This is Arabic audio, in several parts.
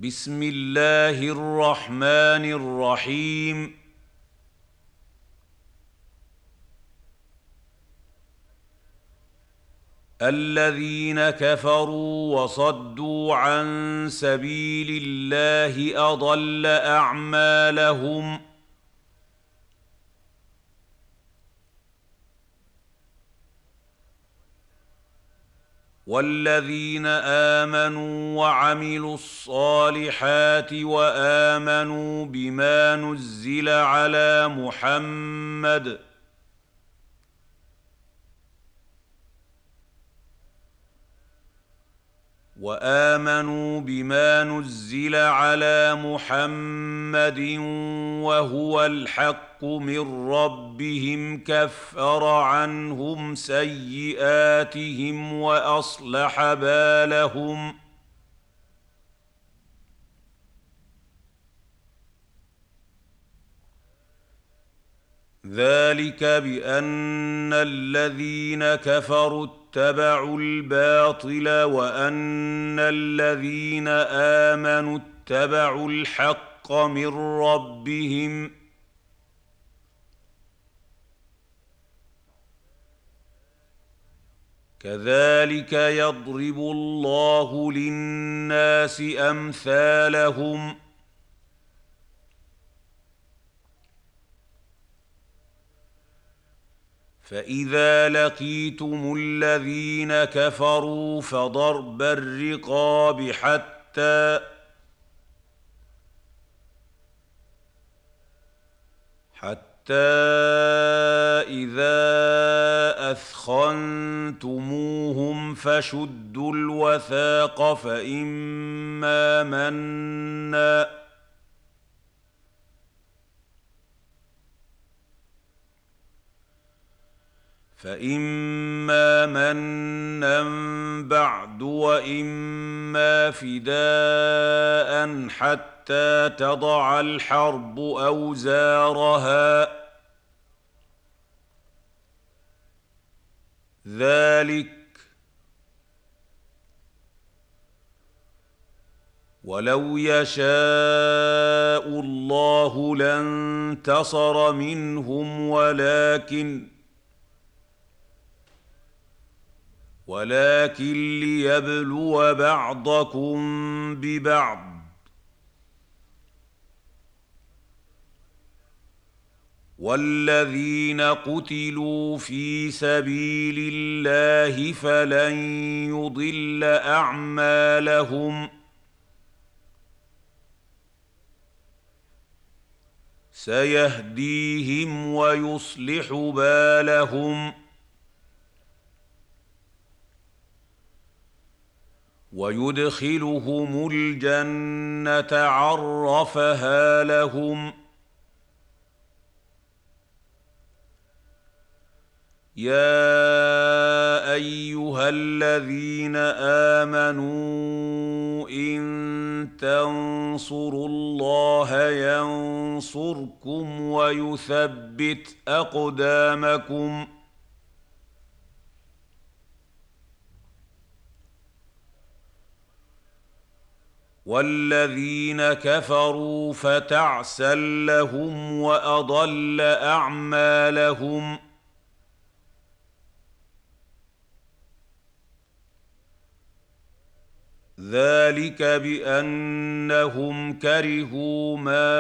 بسم الله الرحمن الرحيم. الذين كفروا وصدوا عن سبيل الله أضل أعمالهم. والذين آمنوا وعملوا الصالحات وآمنوا بما نزل على محمد وهو الحق من ربهم كفر عنهم سيئاتهم وأصلح بالهم. ذلك بأن الذين كفروا اتبعوا الباطل وأن الذين آمنوا اتبعوا الحق من ربهم. كذلك يضرب الله للناس أمثالهم. فإذا لقيتم الذين كفروا فضرب الرقاب حتى إذا أثخنتموهم فشدوا الوثاق فإما منا بعد وإما فداء حتى تضع الحرب أوزارها. ذلك ولو يشاء الله لانتصر منهم ولكن ليبلو بعضكم ببعض. والذين قتلوا في سبيل الله فلن يضل أعمالهم. سيهديهم ويصلح بالهم ويدخلهم الجنة عرفها لهم. يا أيها الذين آمنوا إن تنصروا الله ينصركم ويثبت أقدامكم. والذين كفروا فتعسا لهم وأضل أعمالهم. ذلك بأنهم كرهوا ما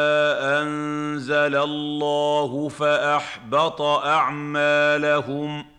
أنزل الله فأحبط أعمالهم.